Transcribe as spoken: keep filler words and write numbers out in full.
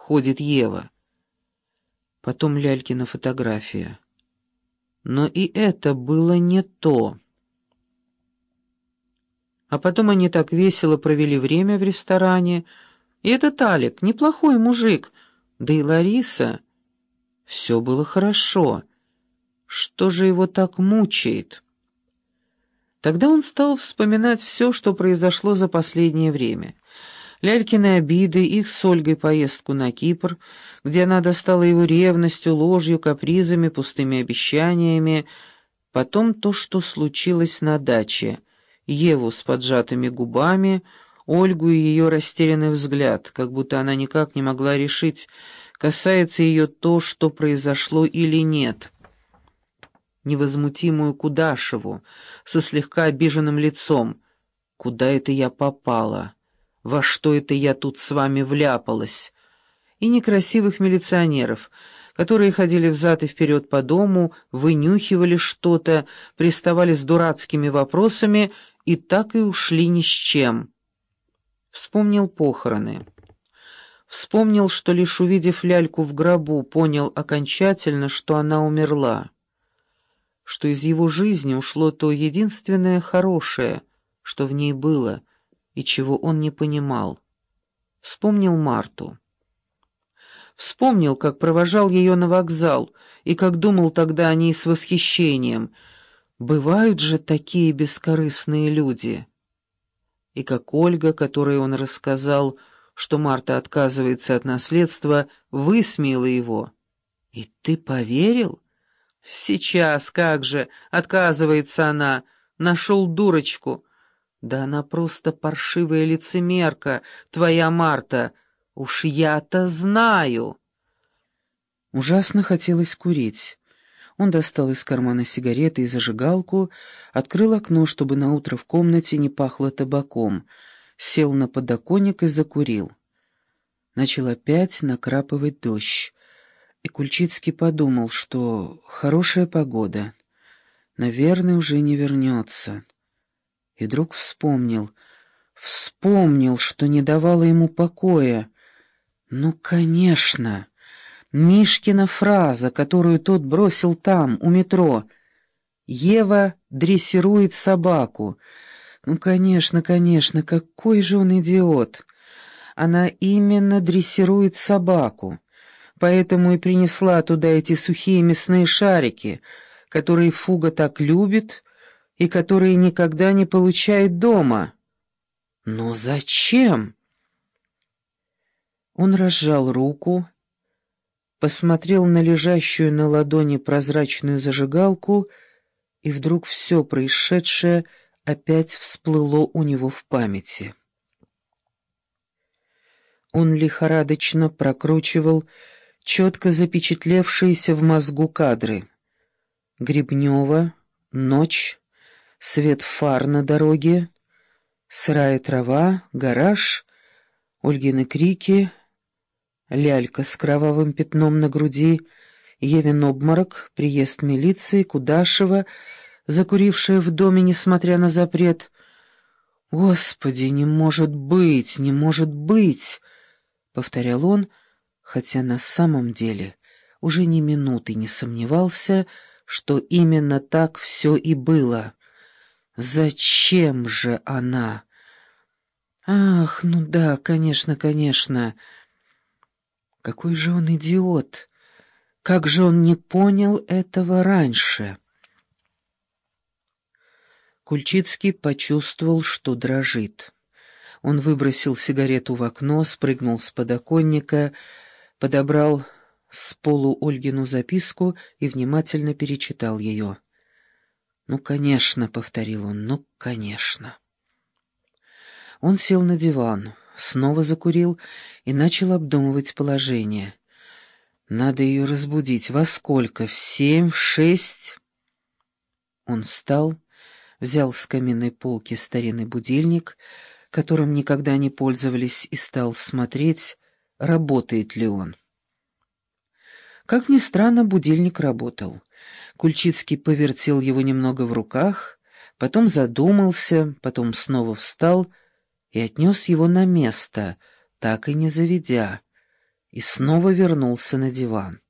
ходит Ева. Потом Лялькина фотография. Но и это было не то. А потом они так весело провели время в ресторане. И этот Алик, неплохой мужик. Да и Лариса. Все было хорошо. Что же его так мучает? Тогда он стал вспоминать все, что произошло за последнее время. Лялькины обиды, их с Ольгой поездку на Кипр, где она достала его ревностью, ложью, капризами, пустыми обещаниями. Потом то, что случилось на даче. Еву с поджатыми губами, Ольгу и ее растерянный взгляд, как будто она никак не могла решить, касается ее то, что произошло или нет. Невозмутимую Кудашеву со слегка обиженным лицом. «Куда это я попала? Во что это я тут с вами вляпалась?» И некрасивых милиционеров, которые ходили взад и вперед по дому, вынюхивали что-то, приставали с дурацкими вопросами и так и ушли ни с чем. Вспомнил похороны. Вспомнил, что лишь увидев Ляльку в гробу, понял окончательно, что она умерла, что из его жизни ушло то единственное хорошее, что в ней было, и чего он не понимал. Вспомнил Марту. Вспомнил, как провожал ее на вокзал, и как думал тогда о ней с восхищением. Бывают же такие бескорыстные люди. И как Ольга, которой он рассказал, что Марта отказывается от наследства, высмеяла его. «И ты поверил?» «Сейчас, как же, отказывается она, нашел дурочку. Да она просто паршивая лицемерка, твоя Марта, уж я-то знаю». Ужасно хотелось курить. Он достал из кармана сигареты и зажигалку, открыл окно, чтобы наутро в комнате не пахло табаком, сел на подоконник и закурил. Начал опять накрапывать дождь. И Кульчицкий подумал, что хорошая погода, наверное, уже не вернется. И вдруг вспомнил, вспомнил, что не давало ему покоя. Ну, конечно, Мишкина фраза, которую тот бросил там, у метро. «Ева дрессирует собаку». Ну, конечно, конечно, какой же он идиот. Она именно дрессирует собаку. Поэтому и принесла туда эти сухие мясные шарики, которые Фуга так любит и которые никогда не получает дома. Но зачем? Он разжал руку, посмотрел на лежащую на ладони прозрачную зажигалку, и вдруг все происшедшее опять всплыло у него в памяти. Он лихорадочно прокручивал четко запечатлевшиеся в мозгу кадры. Гребнева, ночь, свет фар на дороге, сырая трава, гараж, Ольгины крики, Лялька с кровавым пятном на груди, Евин обморок, приезд милиции, Кудашева, закурившая в доме, несмотря на запрет. «Господи, не может быть, не может быть!» — повторял он, хотя на самом деле уже ни минуты не сомневался, что именно так все и было. Зачем же она? Ах, ну да, конечно, конечно. Какой же он идиот! Как же он не понял этого раньше? Кульчицкий почувствовал, что дрожит. Он выбросил сигарету в окно, спрыгнул с подоконника, подобрал с полу Ольгину записку и внимательно перечитал ее. «Ну, конечно», — повторил он, — «ну, конечно». Он сел на диван, снова закурил и начал обдумывать положение. «Надо ее разбудить. Во сколько? В семь? В шесть?» Он встал, взял с каминной полки старинный будильник, которым никогда не пользовались, и стал смотреть, работает ли он. Как ни странно, будильник работал. Кульчицкий повертел его немного в руках, потом задумался, потом снова встал и отнес его на место, так и не заведя, и снова вернулся на диван.